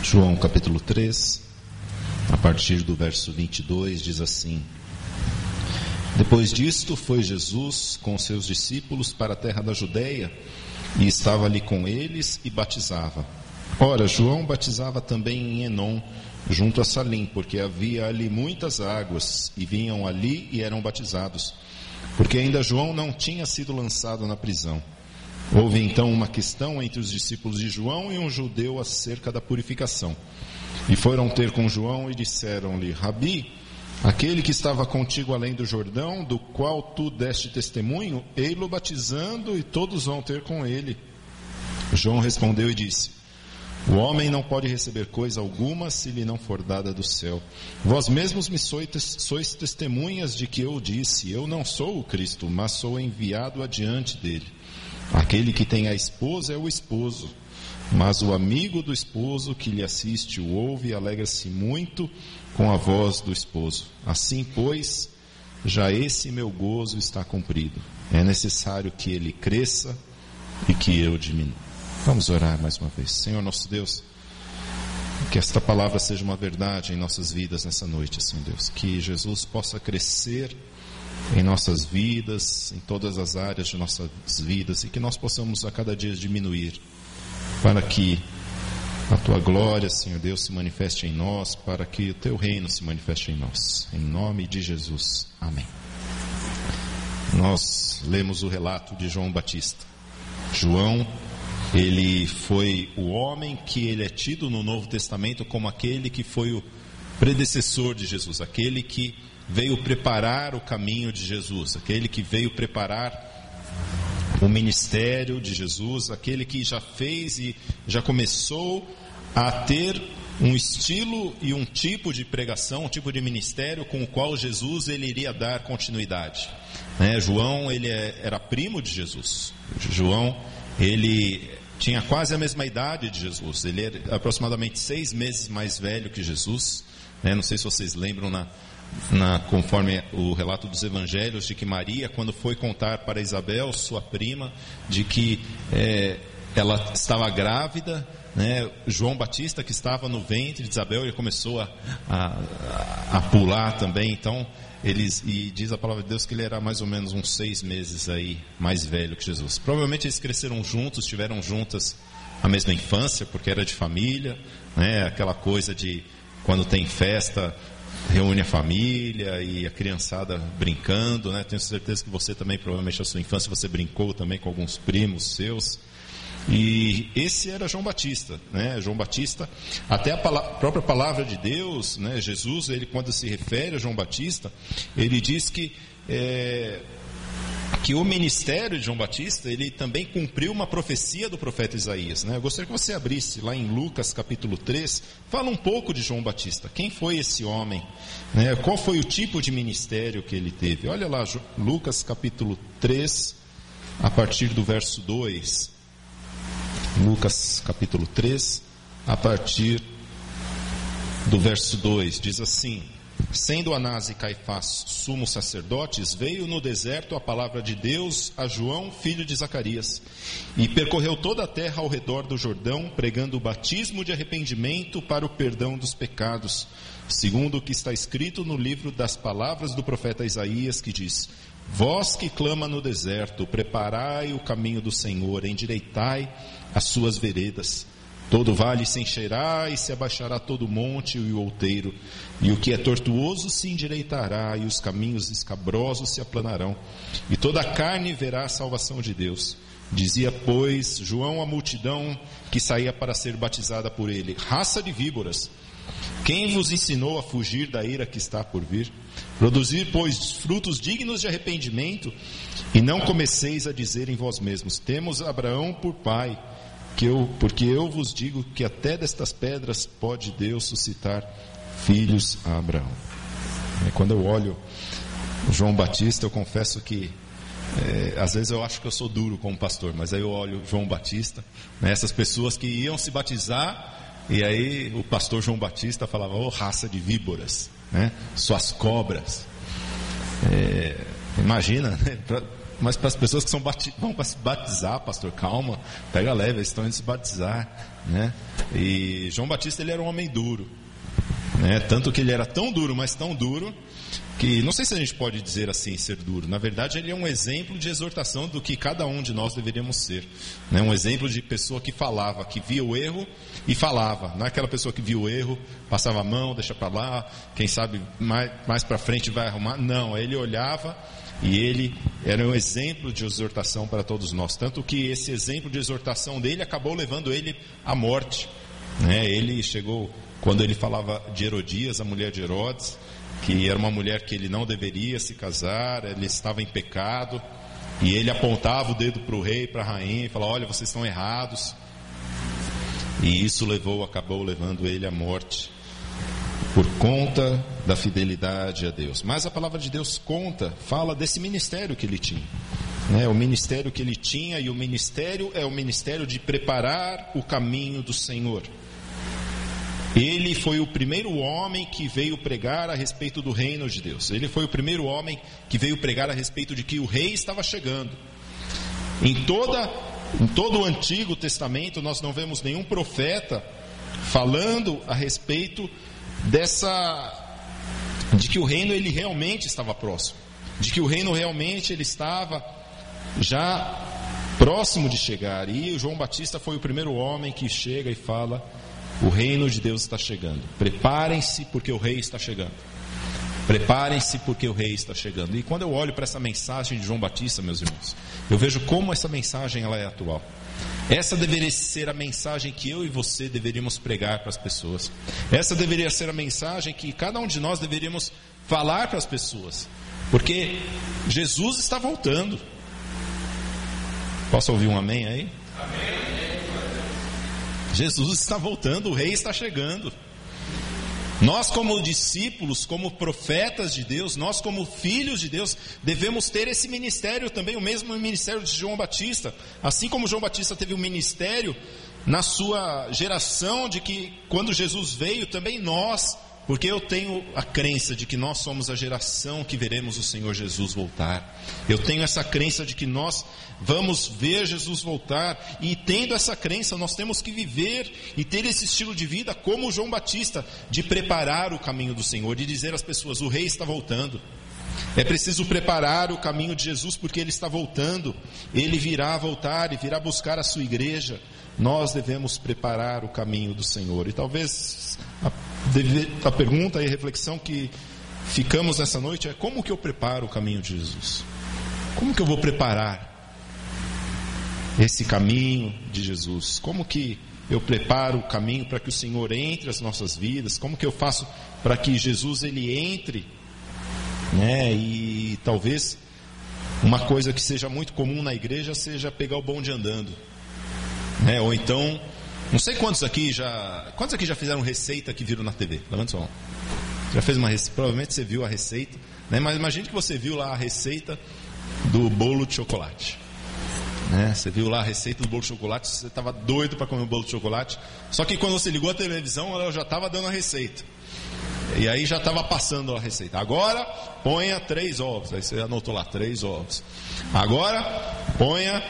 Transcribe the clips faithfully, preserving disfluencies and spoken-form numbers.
João capítulo três, a partir do verso vinte e dois, diz assim: Depois disto foi Jesus com seus discípulos para a terra da Judeia, e estava ali com eles e batizava. Ora, João batizava também em Enom, junto a Salim, porque havia ali muitas águas, e vinham ali e eram batizados, porque ainda João não tinha sido lançado na prisão. Houve então uma questão entre os discípulos de João e um judeu acerca da purificação. E foram ter com João e disseram-lhe: Rabi, aquele que estava contigo além do Jordão, do qual tu deste testemunho, ei-lo batizando, e todos vão ter com ele. João respondeu e disse: O homem não pode receber coisa alguma se lhe não for dada do céu. Vós mesmos me sois, sois testemunhas de que eu disse: Eu não sou o Cristo, mas sou enviado adiante dele. Aquele que tem a esposa é o esposo, mas o amigo do esposo que lhe assiste o ouve e alegra-se muito com a voz do esposo. Assim, pois, já esse meu gozo está cumprido. É necessário que ele cresça e que eu diminua. Vamos orar mais uma vez. Senhor nosso Deus, que esta palavra seja uma verdade em nossas vidas nessa noite, Senhor Deus. Que Jesus possa crescer em nossas vidas, em todas as áreas de nossas vidas, e que nós possamos a cada dia diminuir, para que a Tua glória, Senhor Deus, se manifeste em nós, para que o Teu reino se manifeste em nós. Em nome de Jesus. Amém. Nós lemos o relato de João Batista. João, ele foi o homem que ele é tido no Novo Testamento como aquele que foi o predecessor de Jesus, aquele que veio preparar o caminho de Jesus, aquele que veio preparar o ministério de Jesus, aquele que já fez e já começou a ter um estilo e um tipo de pregação, um tipo de ministério com o qual Jesus ele iria dar continuidade. Né? João, ele é, era primo de Jesus. João, ele tinha quase a mesma idade de Jesus, ele era aproximadamente seis meses mais velho que Jesus. Né? Não sei se vocês lembram, na, na, conforme o relato dos evangelhos, de que Maria, quando foi contar para Isabel, sua prima, de que é, ela estava grávida, né? João Batista, que estava no ventre de Isabel, ele começou a, a, a pular também. Então, eles, e diz a palavra de Deus que ele era mais ou menos uns seis meses aí mais velho que Jesus. Provavelmente eles cresceram juntos, tiveram juntas a mesma infância, porque era de família, né? Aquela coisa de quando tem festa, reúne a família e a criançada brincando, né? Tenho certeza que você também, provavelmente na sua infância, você brincou também com alguns primos seus. E esse era João Batista, né? João Batista, até a pala- própria palavra de Deus, né? Jesus, ele quando se refere a João Batista, ele diz que é, que o ministério de João Batista, ele também cumpriu uma profecia do profeta Isaías, né? Eu gostaria que você abrisse lá em Lucas capítulo três, fala um pouco de João Batista. Quem foi esse homem? Né? Qual foi o tipo de ministério que ele teve? Olha lá, Lucas capítulo três, a partir do verso dois. Lucas capítulo três, a partir do verso dois, diz assim: Sendo Anás e Caifás sumos sacerdotes, veio no deserto a palavra de Deus a João, filho de Zacarias, e percorreu toda a terra ao redor do Jordão, pregando o batismo de arrependimento para o perdão dos pecados, segundo o que está escrito no livro das palavras do profeta Isaías, que diz: Vós que clama no deserto, preparai o caminho do Senhor, endireitai as suas veredas. Todo vale se encherá e se abaixará todo monte e o outeiro, e o que é tortuoso se endireitará, e os caminhos escabrosos se aplanarão, e toda a carne verá a salvação de Deus. Dizia, pois, João à multidão que saía para ser batizada por ele: Raça de víboras, quem vos ensinou a fugir da ira que está por vir? Produzir, pois, frutos dignos de arrependimento, e não comeceis a dizer em vós mesmos: Temos Abraão por pai. Que eu, porque eu vos digo que até destas pedras pode Deus suscitar filhos a Abraão. Quando eu olho o João Batista, eu confesso que é, às vezes eu acho que eu sou duro como pastor, mas aí eu olho João Batista, né, essas pessoas que iam se batizar, e aí o pastor João Batista falava: ô, raça de víboras, né, suas cobras. É, imagina, né, pra, mas para as pessoas que são bati- vão para se batizar, pastor, calma, pega leve, eles estão indo se batizar, né? E João Batista, ele era um homem duro, né? Tanto que ele era tão duro, mas tão duro, que não sei se a gente pode dizer assim, ser duro. Na verdade, ele é um exemplo de exortação do que cada um de nós deveríamos ser, né? Um exemplo de pessoa que falava, que via o erro e falava. Não é aquela pessoa que via o erro, passava a mão, deixa para lá, quem sabe mais, mais para frente vai arrumar. Não, ele olhava e ele era um exemplo de exortação para todos nós. Tanto que esse exemplo de exortação dele acabou levando ele à morte, né? Ele chegou, quando ele falava de Herodias, a mulher de Herodes, que era uma mulher que ele não deveria se casar, ele estava em pecado, e ele apontava o dedo para o rei, para a rainha, e falava: olha, vocês estão errados. E isso levou, acabou levando ele à morte, por conta da fidelidade a Deus. Mas a palavra de Deus conta, fala desse ministério que ele tinha, né? O ministério que ele tinha, e o ministério é o ministério de preparar o caminho do Senhor. Ele foi o primeiro homem que veio pregar a respeito do reino de Deus. Ele foi o primeiro homem que veio pregar a respeito de que o rei estava chegando. Em, toda, em todo o Antigo Testamento nós não vemos nenhum profeta falando a respeito dessa, de que o reino ele realmente estava próximo, de que o reino realmente ele estava já próximo de chegar. E o João Batista foi o primeiro homem que chega e fala: o reino de Deus está chegando. Preparem-se porque o rei está chegando. Preparem-se porque o rei está chegando. E quando eu olho para essa mensagem de João Batista, meus irmãos, eu vejo como essa mensagem ela é atual. Essa deveria ser a mensagem que eu e você deveríamos pregar para as pessoas. Essa deveria ser a mensagem que cada um de nós deveríamos falar para as pessoas. Porque Jesus está voltando. Posso ouvir um amém aí? Amém. Jesus está voltando, o rei está chegando. Nós como discípulos, como profetas de Deus, nós como filhos de Deus, devemos ter esse ministério também, o mesmo ministério de João Batista. Assim como João Batista teve um ministério na sua geração, de que quando Jesus veio, também nós, porque eu tenho a crença de que nós somos a geração que veremos o Senhor Jesus voltar. Eu tenho essa crença de que nós vamos ver Jesus voltar. E tendo essa crença, nós temos que viver e ter esse estilo de vida como João Batista, de preparar o caminho do Senhor, de dizer às pessoas: o rei está voltando. É preciso preparar o caminho de Jesus, porque ele está voltando. Ele virá voltar e virá buscar a sua igreja. Nós devemos preparar o caminho do Senhor. E talvez a, a pergunta e a reflexão que ficamos nessa noite é: como que eu preparo o caminho de Jesus? Como que eu vou preparar esse caminho de Jesus? Como que eu preparo o caminho para que o Senhor entre nas nossas vidas? Como que eu faço para que Jesus ele entre, né? E talvez uma coisa que seja muito comum na igreja seja pegar o bonde andando, né? Ou então, não sei quantos aqui já quantos aqui já fizeram receita que viram na T V? Levanta sua mão. Já fez uma receita? Provavelmente você viu a receita, né? Mas imagine que você viu lá a receita do bolo de chocolate, né? Você viu lá a receita do bolo de chocolate, você estava doido para comer o bolo de chocolate, só que quando você ligou a televisão, ela já estava dando a receita. E aí já estava passando a receita. Agora ponha três ovos. Aí você anotou lá, três ovos. Agora ponha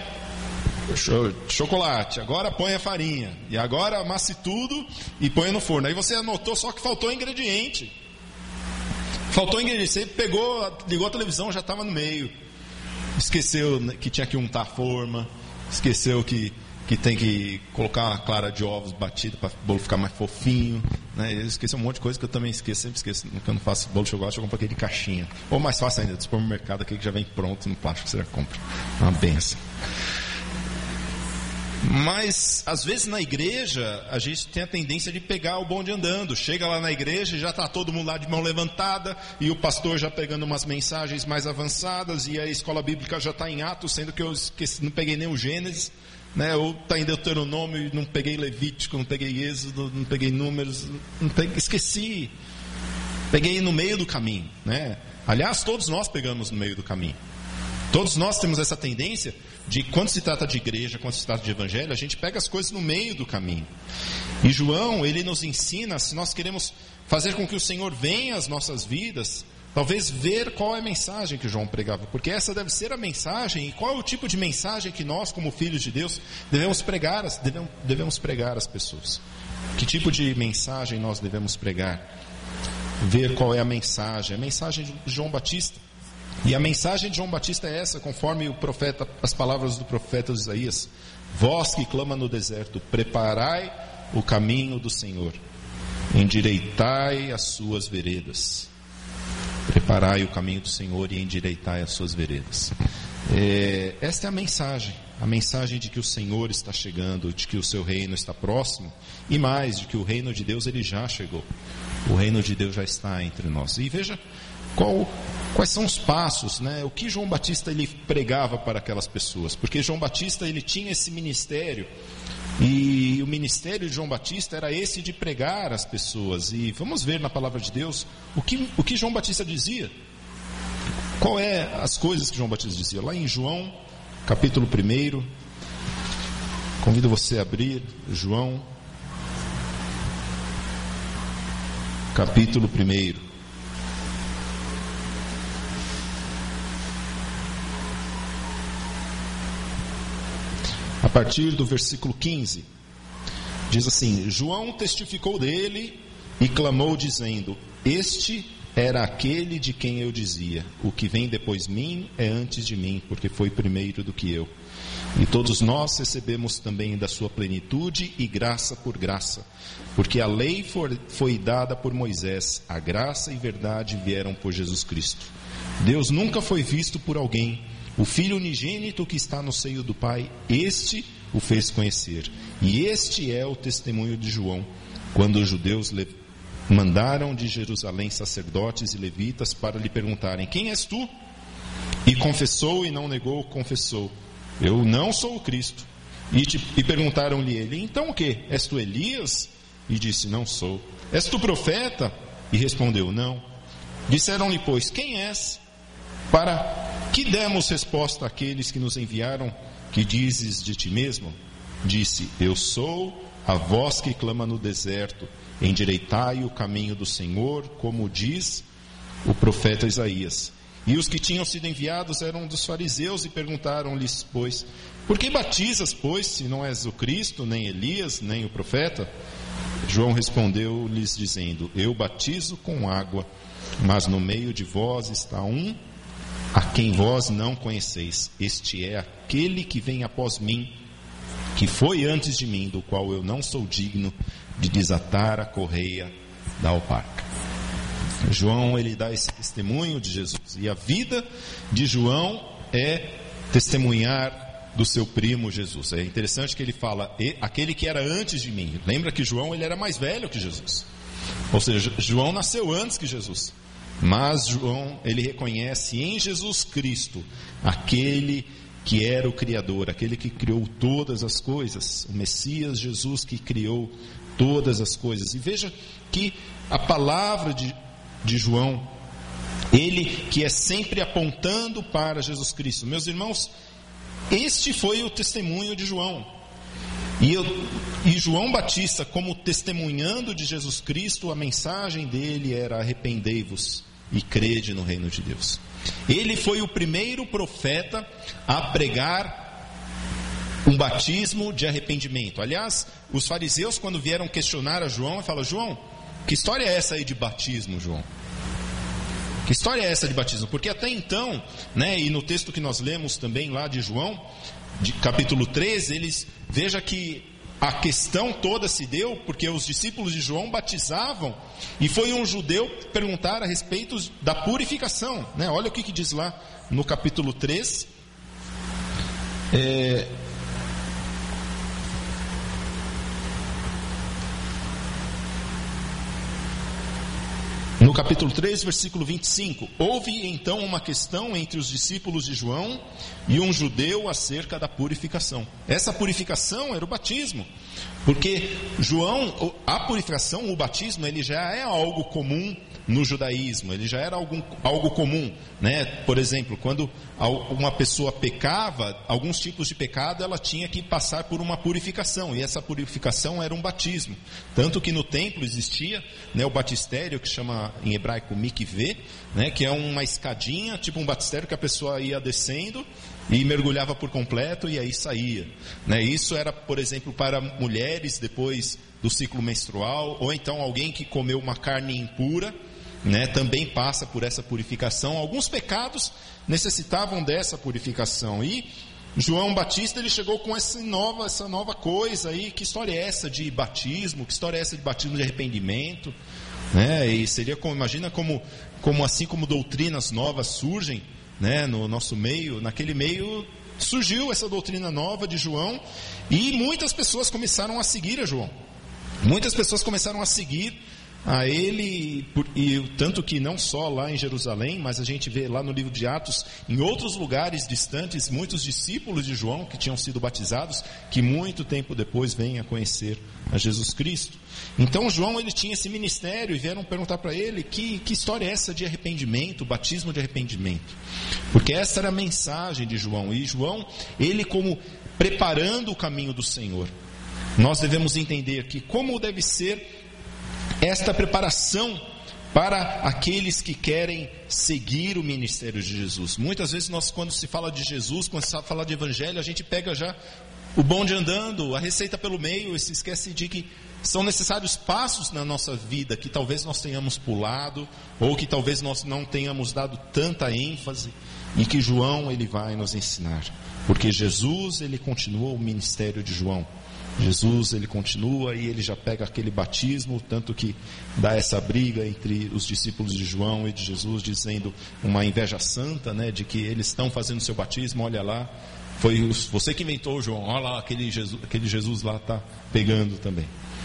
chocolate. Agora ponha farinha. E agora amasse tudo e ponha no forno. Aí você anotou, só que faltou ingrediente. Faltou ingrediente. Você pegou, ligou a televisão, já estava no meio. Esqueceu que tinha que untar a forma. Esqueceu que, que tem que colocar uma clara de ovos batida para o bolo ficar mais fofinho, né? Eu esqueci um monte de coisa que eu também esqueço, sempre esqueço. Quando eu não faço bolo de chocolate, eu compro aquele de caixinha. Ou mais fácil ainda, do supermercado, aquele que já vem pronto no plástico, você já compra. É uma benção. Mas, às vezes na igreja, a gente tem a tendência de pegar o bonde andando. Chega lá na igreja e já está todo mundo lá de mão levantada, e o pastor já pegando umas mensagens mais avançadas, e a escola bíblica já está em Atos, sendo que eu esqueci, não peguei nem o Gênesis, né? Ou está em Deuteronômio e não peguei Levítico, não peguei Êxodo, não peguei Números, não peguei, esqueci. Peguei no meio do caminho, né? Aliás, todos nós pegamos no meio do caminho. Todos nós temos essa tendência de, quando se trata de igreja, quando se trata de evangelho, a gente pega as coisas no meio do caminho. E João, ele nos ensina, se nós queremos fazer com que o Senhor venha às nossas vidas, talvez ver qual é a mensagem que João pregava, porque essa deve ser a mensagem, e qual é o tipo de mensagem que nós, como filhos de Deus, devemos pregar, devemos, devemos pregar às pessoas. Que tipo de mensagem nós devemos pregar? Ver qual é a mensagem. A mensagem de João Batista. E a mensagem de João Batista é essa, conforme o profeta, as palavras do profeta Isaías: vós que clama no deserto, preparai o caminho do Senhor, endireitai as suas veredas. Preparai o caminho do Senhor e endireitai as suas veredas. É, esta é a mensagem, a mensagem de que o Senhor está chegando, de que o seu reino está próximo, e mais, de que o reino de Deus ele já chegou. O reino de Deus já está entre nós. E veja qual, quais são os passos, né? O que João Batista ele pregava para aquelas pessoas, porque João Batista ele tinha esse ministério, e o ministério de João Batista era esse de pregar às pessoas. E vamos ver na palavra de Deus o que, o que João Batista dizia. Qual é as coisas que João Batista dizia? Lá em João, capítulo um, convido você a abrir João, capítulo um. A partir do versículo quinze, diz assim: João testificou dele e clamou dizendo: este era aquele de quem eu dizia, o que vem depois de mim é antes de mim, porque foi primeiro do que eu. E todos nós recebemos também da sua plenitude e graça por graça, porque a lei foi, foi dada por Moisés, a graça e verdade vieram por Jesus Cristo. Deus nunca foi visto por alguém. O Filho unigênito que está no seio do Pai, este o fez conhecer. E este é o testemunho de João, quando os judeus le... mandaram de Jerusalém sacerdotes e levitas para lhe perguntarem: quem és tu? E confessou e não negou, confessou: eu não sou o Cristo. E, te... e perguntaram-lhe ele: então o que? És tu Elias? E disse: não sou. És tu profeta? E respondeu: não. Disseram-lhe, pois, quem és? Para que demos resposta àqueles que nos enviaram, que dizes de ti mesmo? Disse: eu sou a voz que clama no deserto, endireitai o caminho do Senhor, como diz o profeta Isaías. E os que tinham sido enviados eram dos fariseus e perguntaram-lhes, pois: por que batizas, pois, se não és o Cristo, nem Elias, nem o profeta? João respondeu-lhes dizendo: eu batizo com água, mas no meio de vós está um a quem vós não conheceis. Este é aquele que vem após mim, que foi antes de mim, do qual eu não sou digno de desatar a correia da alparca. João, ele dá esse testemunho de Jesus, e a vida de João é testemunhar do seu primo Jesus. É interessante que ele fala: aquele que era antes de mim. Lembra que João ele era mais velho que Jesus, ou seja, João nasceu antes que Jesus. Mas João, ele reconhece em Jesus Cristo aquele que era o Criador, aquele que criou todas as coisas, o Messias Jesus que criou todas as coisas. E veja que a palavra de, de João, ele que é sempre apontando para Jesus Cristo. Meus irmãos, este foi o testemunho de João. E, eu, e João Batista, como testemunhando de Jesus Cristo, a mensagem dele era: arrependei-vos e crede no reino de Deus. Ele foi o primeiro profeta a pregar um batismo de arrependimento. Aliás, os fariseus, quando vieram questionar a João, falaram: João, que história é essa aí de batismo, João? Que história é essa de batismo? Porque até então, né, e no texto que nós lemos também lá de João, de capítulo treze, eles, veja que a questão toda se deu porque os discípulos de João batizavam, e foi um judeu perguntar a respeito da purificação, né? Olha o que, que diz lá no capítulo três, é... no capítulo três, versículo vinte e cinco: houve então uma questão entre os discípulos de João e um judeu acerca da purificação. Essa purificação era o batismo, porque João, a purificação, o batismo, ele já é algo comum no judaísmo, ele já era algo, algo comum, né? Por exemplo, quando uma pessoa pecava, alguns tipos de pecado, ela tinha que passar por uma purificação, e essa purificação era um batismo. Tanto que no templo existia, né, o batistério, que chama em hebraico mikvê, né, que é uma escadinha, tipo um batistério que a pessoa ia descendo, e mergulhava por completo e aí saía, né? Isso era, por exemplo, para mulheres depois do ciclo menstrual, ou então alguém que comeu uma carne impura, né? Também passa por essa purificação. Alguns pecados necessitavam dessa purificação, e João Batista ele chegou com essa nova, essa nova coisa aí. Que história é essa de batismo? Que história é essa de batismo de arrependimento? Né? E seria como, imagina como, como assim como doutrinas novas surgem, né, no nosso meio. Naquele meio surgiu essa doutrina nova de João, e muitas pessoas começaram a seguir a João. Muitas pessoas começaram a seguir a ele, e tanto que não só lá em Jerusalém, mas a gente vê lá no livro de Atos, em outros lugares distantes, muitos discípulos de João que tinham sido batizados, que muito tempo depois vêm a conhecer a Jesus Cristo. Então João ele tinha esse ministério, e vieram perguntar para ele que, que história é essa de arrependimento, batismo de arrependimento, porque essa era a mensagem de João. E João, ele como preparando o caminho do Senhor, nós devemos entender que como deve ser esta preparação para aqueles que querem seguir o ministério de Jesus. Muitas vezes nós, quando se fala de Jesus, quando se fala de evangelho, a gente pega já o bonde andando, a receita pelo meio, e se esquece de que são necessários passos na nossa vida que talvez nós tenhamos pulado, ou que talvez nós não tenhamos dado tanta ênfase, e que João ele vai nos ensinar. Porque Jesus ele continua o ministério de João. Jesus ele continua, e ele já pega aquele batismo, tanto que dá essa briga entre os discípulos de João e de Jesus, dizendo uma inveja santa, né, de que eles estão fazendo seu batismo. Olha lá, foi você que inventou, João, olha lá, aquele Jesus, aquele Jesus lá está pegando também.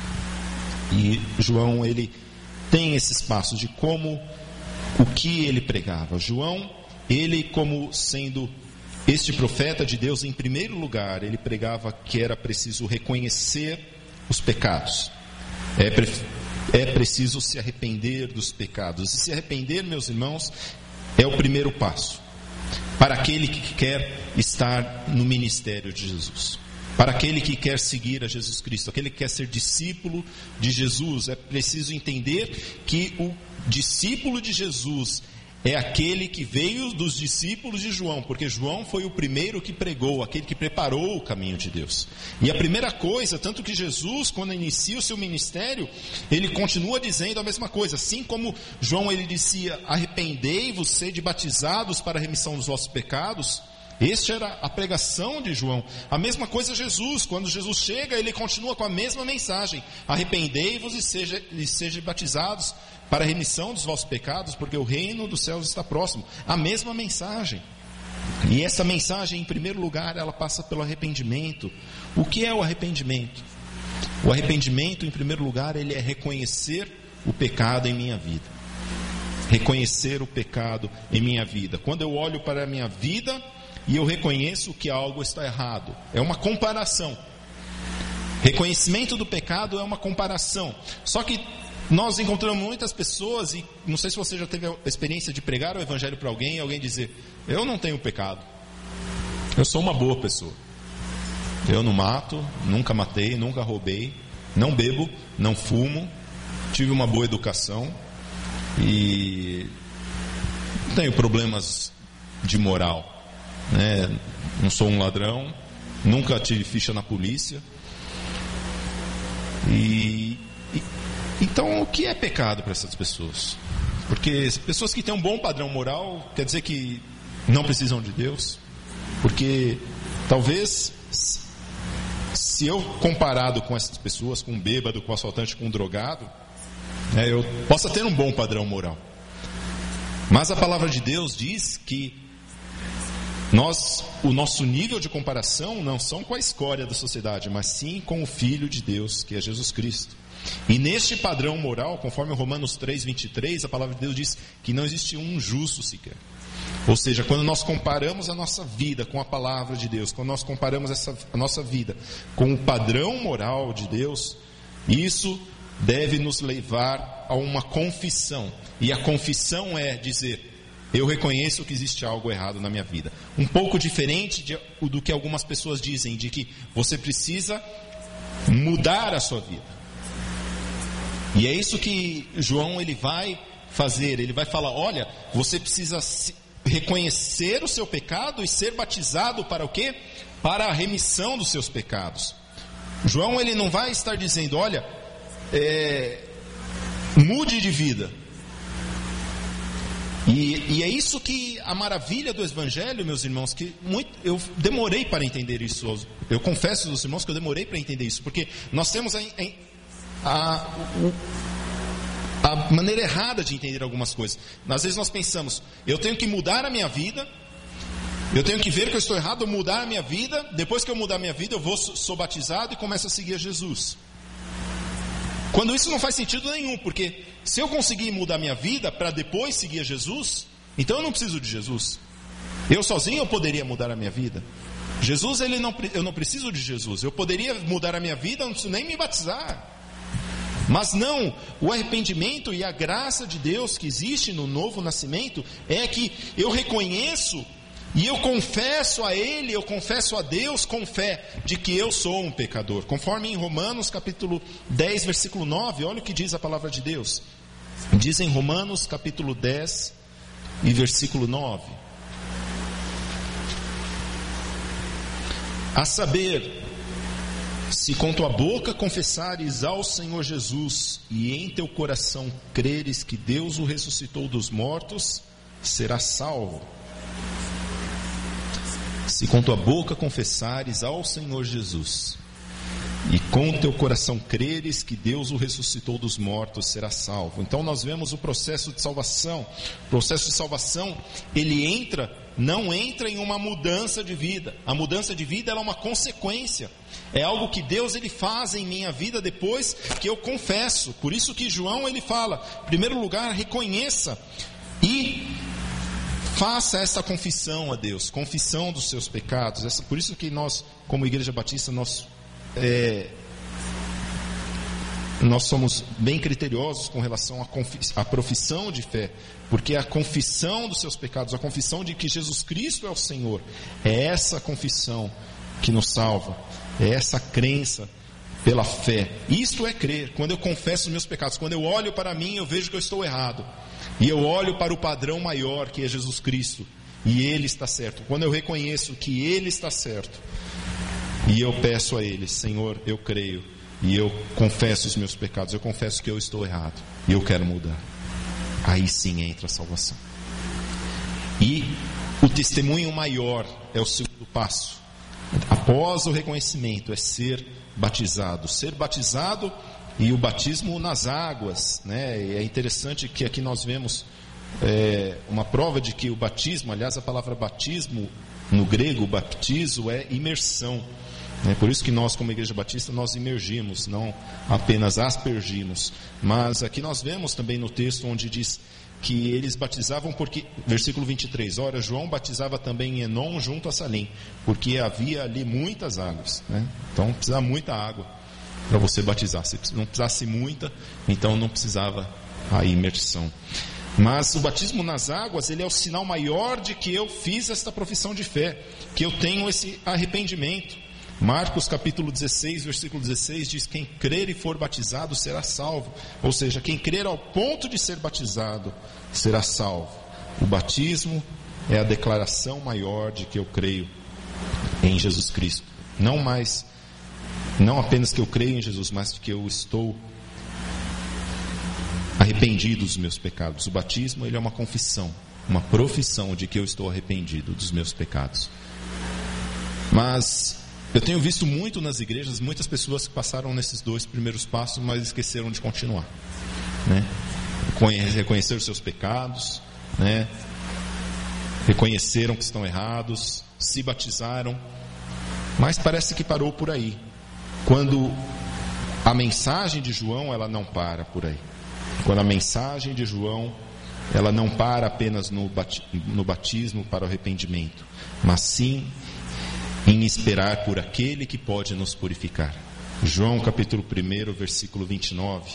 E João ele tem esses passos de como, o que ele pregava. João, ele como sendo este profeta de Deus, em primeiro lugar, ele pregava que era preciso reconhecer os pecados. É, pre- é preciso se arrepender dos pecados. E se arrepender, meus irmãos, é o primeiro passo para aquele que quer estar no ministério de Jesus. Para aquele que quer seguir a Jesus Cristo, aquele que quer ser discípulo de Jesus, é preciso entender que o discípulo de Jesus é aquele que veio dos discípulos de João, porque João foi o primeiro que pregou, aquele que preparou o caminho de Deus. E a primeira coisa, tanto que Jesus, quando inicia o seu ministério, ele continua dizendo a mesma coisa. Assim como João ele dizia, arrependei-vos, sede batizados para a remissão dos vossos pecados. Esta era a pregação de João. A mesma coisa Jesus, quando Jesus chega, ele continua com a mesma mensagem. Arrependei-vos e seja, e seja batizados para a remissão dos vossos pecados, porque o reino dos céus está próximo. A mesma mensagem. E essa mensagem, em primeiro lugar, ela passa pelo arrependimento. O que é o arrependimento? O arrependimento, em primeiro lugar, ele é reconhecer o pecado em minha vida. Reconhecer o pecado em minha vida. Quando eu olho para a minha vida e eu reconheço que algo está errado, é uma comparação. Reconhecimento do pecado é uma comparação. Só que nós encontramos muitas pessoas, e não sei se você já teve a experiência de pregar o evangelho para alguém e alguém dizer, eu não tenho pecado, eu sou uma boa pessoa, eu não mato, nunca matei, nunca roubei, não bebo, não fumo, tive uma boa educação e não tenho problemas de moral, né? Não sou um ladrão, nunca tive ficha na polícia. E, e então o que é pecado para essas pessoas? Porque pessoas que têm um bom padrão moral, quer dizer que não precisam de Deus? Porque talvez, se eu comparado com essas pessoas, com um bêbado, com um assaltante, com um drogado, né, eu possa ter um bom padrão moral. Mas a palavra de Deus diz que nós, o nosso nível de comparação não são com a escória da sociedade, mas sim com o Filho de Deus, que é Jesus Cristo. E neste padrão moral, conforme Romanos três, vinte e três, a palavra de Deus diz que não existe um justo sequer. Ou seja, quando nós comparamos a nossa vida com a palavra de Deus, quando nós comparamos essa, a nossa vida com o padrão moral de Deus, isso deve nos levar a uma confissão. E a confissão é dizer, eu reconheço que existe algo errado na minha vida. Um pouco diferente de, do que algumas pessoas dizem, de que você precisa mudar a sua vida. E é isso que João ele vai fazer. Ele vai falar, olha, você precisa se reconhecer o seu pecado e ser batizado para o quê? Para a remissão dos seus pecados. João, ele não vai estar dizendo, olha, é, mude de vida. E, e é isso que a maravilha do Evangelho, meus irmãos, que muito, eu demorei para entender isso. Eu confesso aos irmãos que eu demorei para entender isso, porque nós temos a, a, a maneira errada de entender algumas coisas. Às vezes nós pensamos, eu tenho que mudar a minha vida, eu tenho que ver que eu estou errado, mudar a minha vida, depois que eu mudar a minha vida, eu vou, sou batizado e começo a seguir a Jesus. Quando isso não faz sentido nenhum, porque se eu conseguir mudar minha vida para depois seguir a Jesus, então eu não preciso de Jesus. Eu sozinho eu poderia mudar a minha vida. Jesus, ele não, eu não preciso de Jesus. Eu poderia mudar a minha vida, eu não preciso nem me batizar. Mas não, o arrependimento e a graça de Deus que existe no novo nascimento é que eu reconheço e eu confesso a Ele, eu confesso a Deus com fé de que eu sou um pecador. Conforme em Romanos capítulo dez, versículo nove, olha o que diz a palavra de Deus. Diz em Romanos capítulo dez e versículo nove. A saber, se com tua boca confessares ao Senhor Jesus e em teu coração creres que Deus o ressuscitou dos mortos, serás salvo. Se com tua boca confessares ao Senhor Jesus e com teu coração creres que Deus o ressuscitou dos mortos, será salvo. Então nós vemos o processo de salvação. O processo de salvação, ele entra, não entra em uma mudança de vida. A mudança de vida ela é uma consequência. É algo que Deus ele faz em minha vida depois que eu confesso. Por isso que João ele fala, em primeiro lugar, reconheça e faça essa confissão a Deus, confissão dos seus pecados. Essa, por isso que nós, como Igreja Batista, nós, é, nós somos bem criteriosos com relação à, confiss, à profissão de fé, porque a confissão dos seus pecados, a confissão de que Jesus Cristo é o Senhor, é essa confissão que nos salva, é essa crença pela fé. Isto é crer. Quando eu confesso os meus pecados, quando eu olho para mim, eu vejo que eu estou errado. E eu olho para o padrão maior que é Jesus Cristo, e Ele está certo. Quando eu reconheço que Ele está certo, e eu peço a Ele, Senhor, eu creio, e eu confesso os meus pecados, eu confesso que eu estou errado, e eu quero mudar. Aí sim entra a salvação. E o testemunho maior é o segundo passo. Após o reconhecimento, é ser batizado. Ser batizado e o batismo nas águas, né? E é interessante que aqui nós vemos é, uma prova de que o batismo, aliás, a palavra batismo no grego, baptizo, é imersão. É por isso que nós, como Igreja Batista, nós imergimos, não apenas aspergimos. Mas aqui nós vemos também no texto onde diz que eles batizavam porque, versículo vinte e três, ora, João batizava também em Enom junto a Salim, porque havia ali muitas águas, né? Então precisava muita água para você batizar. Se não precisasse muita, então não precisava a imersão. Mas o batismo nas águas, ele é o sinal maior de que eu fiz esta profissão de fé, que eu tenho esse arrependimento. Marcos capítulo dezesseis, versículo dezesseis diz, quem crer e for batizado será salvo. Ou seja, quem crer ao ponto de ser batizado será salvo. O batismo é a declaração maior de que eu creio em Jesus Cristo. Não mais, não apenas que eu creio em Jesus, mas que eu estou arrependido dos meus pecados. O batismo, ele é uma confissão, uma profissão de que eu estou arrependido dos meus pecados. Mas eu tenho visto muito nas igrejas, muitas pessoas que passaram nesses dois primeiros passos, mas esqueceram de continuar, né? Reconhecer os seus pecados, né? Reconheceram que estão errados, se batizaram, mas parece que parou por aí. Quando a mensagem de João, ela não para por aí. Quando a mensagem de João, ela não para apenas no batismo para o arrependimento, mas sim em esperar por aquele que pode nos purificar. João capítulo um, versículo vinte e nove.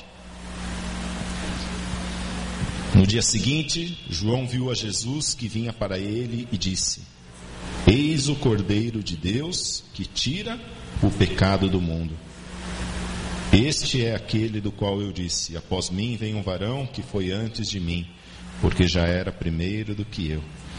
No dia seguinte, João viu a Jesus que vinha para ele e disse, eis o Cordeiro de Deus que tira o pecado do mundo. Este é aquele do qual eu disse, após mim vem um varão que foi antes de mim, porque já era primeiro do que eu.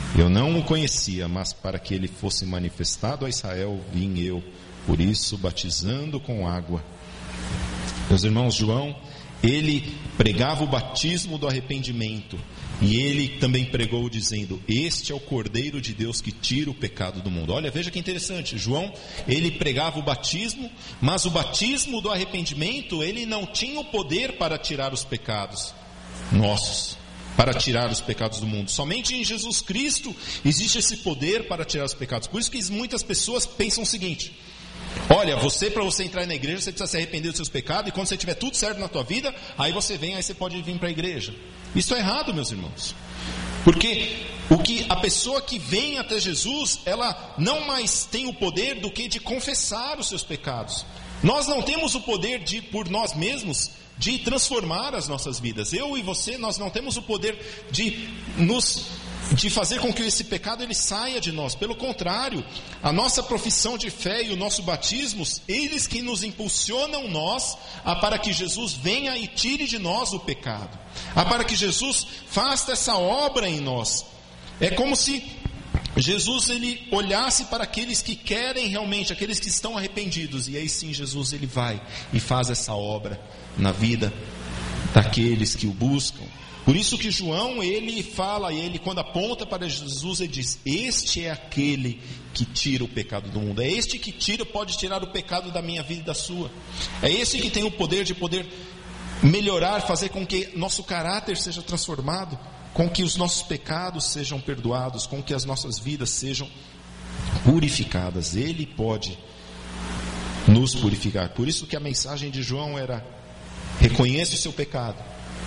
Eu não o conhecia, mas para que ele fosse manifestado a Israel, vim eu, por isso batizando com água. Meus irmãos, João, ele pregava o batismo do arrependimento, e ele também pregou dizendo: este é o Cordeiro de Deus que tira o pecado do mundo. Olha, veja que interessante, João, ele pregava o batismo, mas o batismo do arrependimento, ele não tinha o poder para tirar os pecados nossos, para tirar os pecados do mundo. Somente em Jesus Cristo existe esse poder para tirar os pecados. Por isso que muitas pessoas pensam o seguinte: olha, você, para você entrar na igreja, você precisa se arrepender dos seus pecados, e quando você tiver tudo certo na tua vida, aí você vem, aí você pode vir para a igreja. Isso é errado, meus irmãos. Porque o que a pessoa que vem até Jesus, ela não mais tem o poder do que de confessar os seus pecados. Nós não temos o poder de, por nós mesmos, de transformar as nossas vidas. Eu e você, nós não temos o poder de nos... de fazer com que esse pecado ele saia de nós. Pelo contrário, a nossa profissão de fé e o nosso batismo, eles que nos impulsionam nós a para que Jesus venha e tire de nós o pecado, a para que Jesus faça essa obra em nós. É como se Jesus ele olhasse para aqueles que querem realmente, aqueles que estão arrependidos, e aí sim Jesus ele vai e faz essa obra na vida daqueles que o buscam. Por isso que João, ele fala, e ele quando aponta para Jesus, ele diz: este é aquele que tira o pecado do mundo. É este que tira, pode tirar o pecado da minha vida e da sua. É este que tem o poder de poder melhorar, fazer com que nosso caráter seja transformado, com que os nossos pecados sejam perdoados, com que as nossas vidas sejam purificadas. Ele pode nos purificar. Por isso que a mensagem de João era: reconheça o seu pecado,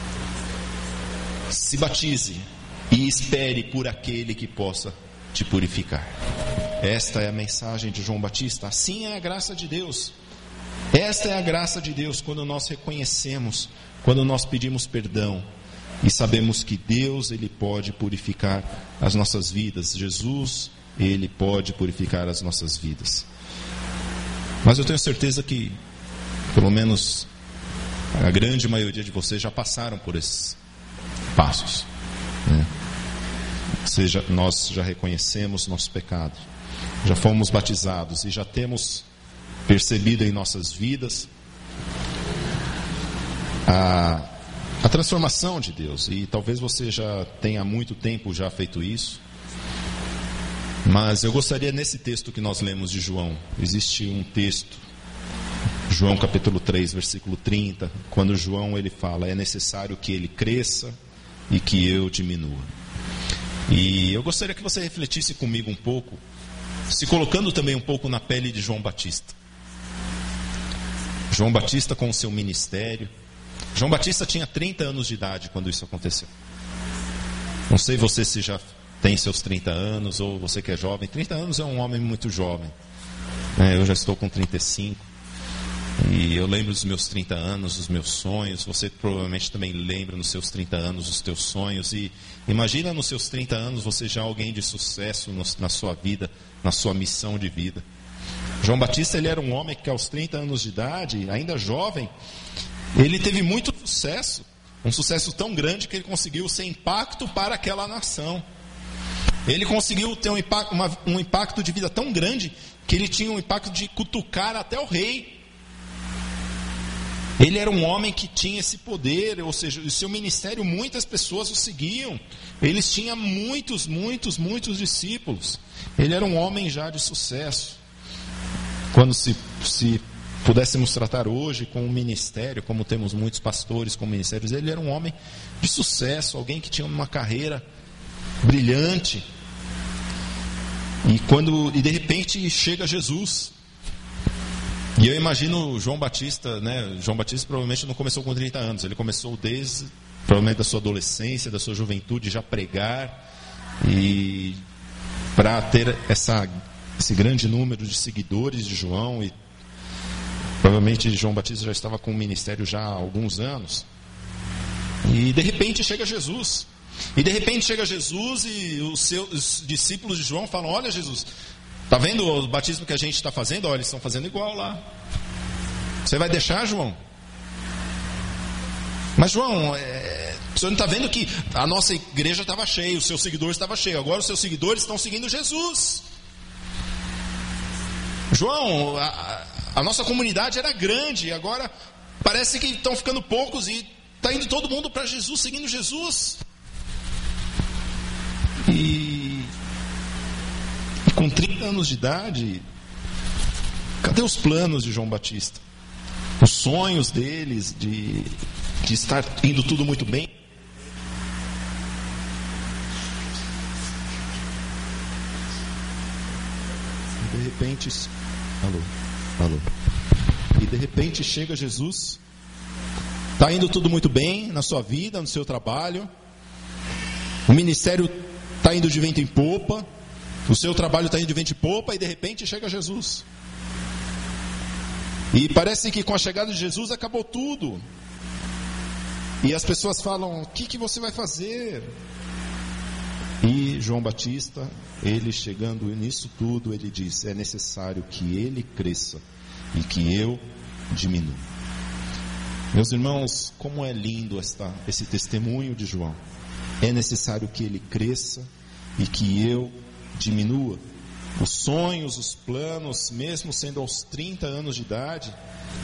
se batize e espere por aquele que possa te purificar. Esta é a mensagem de João Batista. Assim é a graça de Deus. Esta é a graça de Deus, quando nós reconhecemos, quando nós pedimos perdão e sabemos que Deus ele pode purificar as nossas vidas. Jesus, ele pode purificar as nossas vidas. Mas eu tenho certeza que pelo menos a grande maioria de vocês já passaram por esses passos, né? Ou seja, nós já reconhecemos nosso pecado, já fomos batizados e já temos percebido em nossas vidas a, a transformação de Deus. E talvez você já tenha há muito tempo já feito isso, mas eu gostaria, nesse texto que nós lemos de João, existe um texto, João capítulo três, versículo trinta, quando João ele fala: é necessário que ele cresça e que eu diminua. E eu gostaria que você refletisse comigo um pouco, se colocando também um pouco na pele de João Batista. João Batista com o seu ministério. João Batista tinha trinta anos de idade quando isso aconteceu. Não sei você se já tem seus trinta anos, ou você que é jovem. trinta anos é um homem muito jovem, né? Eu já estou com trinta e cinco. E eu lembro dos meus trinta anos, dos meus sonhos. Você provavelmente também lembra nos seus trinta anos os teus sonhos. E imagina nos seus trinta anos você já alguém de sucesso no, na sua vida, na sua missão de vida. João Batista ele era um homem que aos trinta anos de idade, ainda jovem, ele teve muito sucesso. Um sucesso tão grande que ele conseguiu ser impacto para aquela nação. Ele conseguiu ter um impacto, uma, um impacto de vida tão grande que ele tinha um impacto de cutucar até o rei. Ele era um homem que tinha esse poder, ou seja, o seu ministério, muitas pessoas o seguiam. Eles tinham muitos, muitos, muitos discípulos. Ele era um homem já de sucesso. Quando se, se pudéssemos tratar hoje com o ministério, como temos muitos pastores com ministérios, ele era um homem de sucesso, alguém que tinha uma carreira brilhante. E, quando, e de repente chega Jesus. E eu imagino João Batista, né? João Batista provavelmente não começou com trinta anos, ele começou desde, provavelmente da sua adolescência, da sua juventude, já pregar, e para ter essa, esse grande número de seguidores de João, e provavelmente João Batista já estava com o ministério já há alguns anos, e de repente chega Jesus, e de repente chega Jesus e os seus discípulos de João falam: olha Jesus, está vendo o batismo que a gente está fazendo? Olha, eles estão fazendo igual lá. Você vai deixar, João? Mas João, é, O senhor não está vendo que a nossa igreja estava cheia, os seus seguidores estavam cheios. Agora os seus seguidores estão seguindo Jesus. João, a, a nossa comunidade era grande, agora parece que estão ficando poucos e está indo todo mundo para Jesus, seguindo Jesus. E, e com trinta anos de idade, cadê os planos de João Batista? Os sonhos deles de, de estar indo tudo muito bem? E de repente, alô, alô. E de repente chega Jesus, está indo tudo muito bem na sua vida, no seu trabalho, o ministério está indo de vento em popa, o seu trabalho está indo de vento em popa, e de repente chega Jesus. E parece que com a chegada de Jesus acabou tudo. E as pessoas falam: o que, que você vai fazer? E João Batista, ele chegando nisso tudo, ele diz: é necessário que ele cresça e que eu diminua. Meus irmãos, como é lindo esta, esse testemunho de João. É necessário que ele cresça e que eu diminua. Os sonhos, os planos, mesmo sendo aos trinta anos de idade,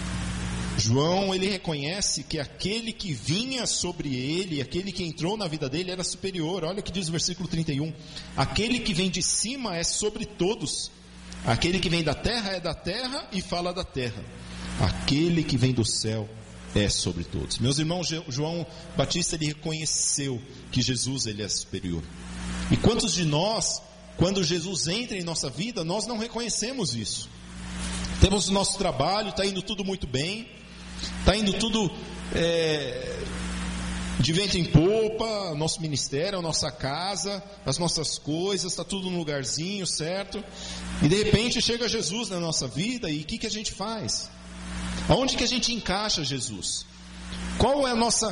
João, ele reconhece que aquele que vinha sobre ele, aquele que entrou na vida dele era superior. Olha o que diz o versículo trinta e um: aquele que vem de cima é sobre todos, aquele que vem da terra é da terra e fala da terra, aquele que vem do céu é sobre todos. Meus irmãos, João Batista, ele reconheceu que Jesus, ele é superior. E quantos de nós, quando Jesus entra em nossa vida, nós não reconhecemos isso? Temos o nosso trabalho, está indo tudo muito bem, está indo tudo é, de vento em popa, nosso ministério, a nossa casa, as nossas coisas, está tudo no lugarzinho, certo? E de repente chega Jesus na nossa vida, e o que, que a gente faz? Aonde que a gente encaixa Jesus? Qual é a nossa...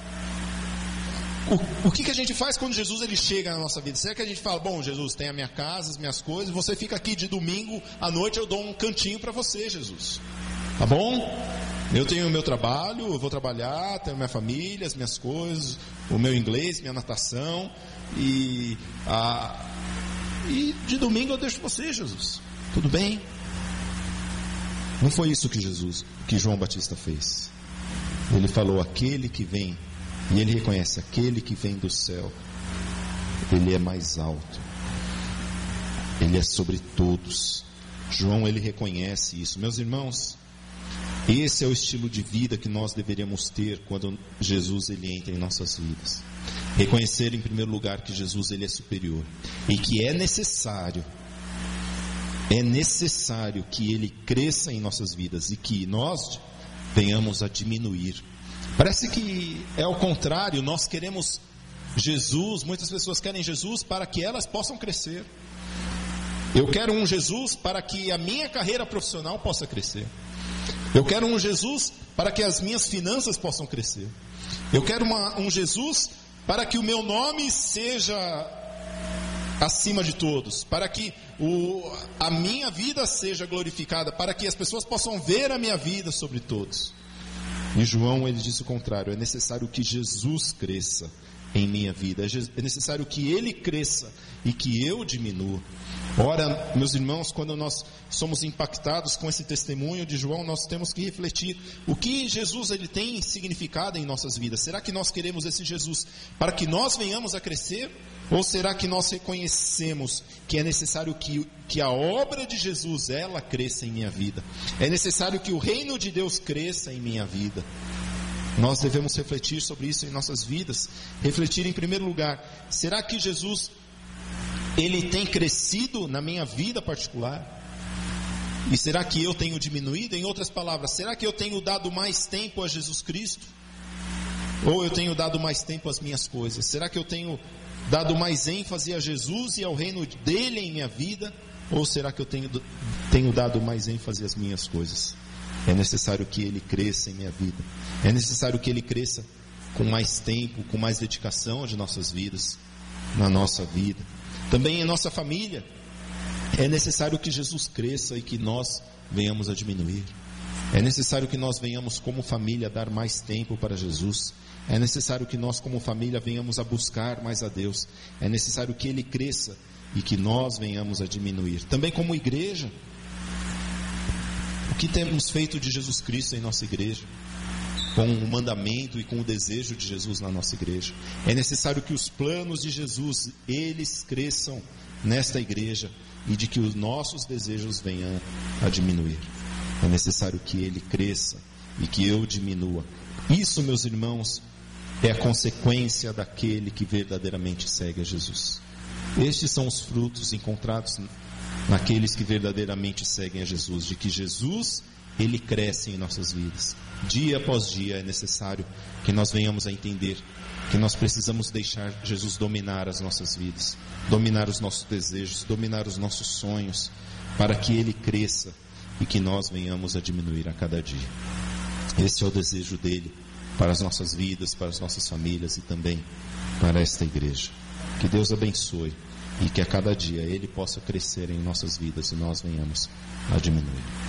O, o que, que a gente faz quando Jesus ele chega na nossa vida? Será que a gente fala: bom, Jesus, tem a minha casa, as minhas coisas, você fica aqui de domingo à noite, eu dou um cantinho para você, Jesus, tá bom? Eu tenho o meu trabalho, eu vou trabalhar, tenho a minha família, as minhas coisas, o meu inglês, minha natação, e, a, e de domingo eu deixo você, Jesus, tudo bem? Não foi isso que Jesus, que João Batista fez. Ele falou: aquele que vem, e ele reconhece, aquele que vem do céu, ele é mais alto, ele é sobre todos. João, ele reconhece isso. Meus irmãos, esse é o estilo de vida que nós deveríamos ter quando Jesus ele entra em nossas vidas. Reconhecer em primeiro lugar que Jesus ele é superior, e que é necessário É necessário que ele cresça em nossas vidas e que nós venhamos a diminuir. Parece que é o contrário. Nós queremos Jesus, muitas pessoas querem Jesus para que elas possam crescer. Eu quero um Jesus para que a minha carreira profissional possa crescer. Eu quero um Jesus para que as minhas finanças possam crescer. Eu quero uma, um Jesus para que o meu nome seja acima de todos, para que o, a minha vida seja glorificada, para que as pessoas possam ver a minha vida sobre todos. E João, ele diz o contrário: é necessário que Jesus cresça em minha vida, é necessário que ele cresça e que eu diminua. Ora, meus irmãos, quando nós somos impactados com esse testemunho de João, nós temos que refletir o que Jesus ele tem significado em nossas vidas. Será que nós queremos esse Jesus para que nós venhamos a crescer? Ou será que nós reconhecemos que é necessário que, que a obra de Jesus ela cresça em minha vida? É necessário que o reino de Deus cresça em minha vida. Nós devemos refletir sobre isso em nossas vidas. Refletir em primeiro lugar: será que Jesus ele tem crescido na minha vida particular? E será que eu tenho diminuído? Em outras palavras, será que eu tenho dado mais tempo a Jesus Cristo? Ou eu tenho dado mais tempo às minhas coisas? Será que eu tenho dado mais ênfase a Jesus e ao reino dele em minha vida? Ou será que eu tenho, tenho dado mais ênfase às minhas coisas? É necessário que ele cresça em minha vida. É necessário que ele cresça com mais tempo, com mais dedicação de nossas vidas, na nossa vida. Também em nossa família, é necessário que Jesus cresça e que nós venhamos a diminuir. É necessário que nós venhamos como família dar mais tempo para Jesus. É necessário que nós como família venhamos a buscar mais a Deus. É necessário que Ele cresça e que nós venhamos a diminuir. Também como igreja, o que temos feito de Jesus Cristo em nossa igreja? Com o mandamento e com o desejo de Jesus na nossa igreja. É necessário que os planos de Jesus, eles cresçam nesta igreja e de que os nossos desejos venham a diminuir. É necessário que Ele cresça e que eu diminua. Isso, meus irmãos, é a consequência daquele que verdadeiramente segue a Jesus. Estes são os frutos encontrados naqueles que verdadeiramente seguem a Jesus, de que Jesus, Ele cresce em nossas vidas. Dia após dia é necessário que nós venhamos a entender que nós precisamos deixar Jesus dominar as nossas vidas, dominar os nossos desejos, dominar os nossos sonhos, para que Ele cresça e que nós venhamos a diminuir a cada dia. Esse é o desejo dele para as nossas vidas, para as nossas famílias e também para esta igreja. Que Deus abençoe e que a cada dia Ele possa crescer em nossas vidas e nós venhamos a diminuir.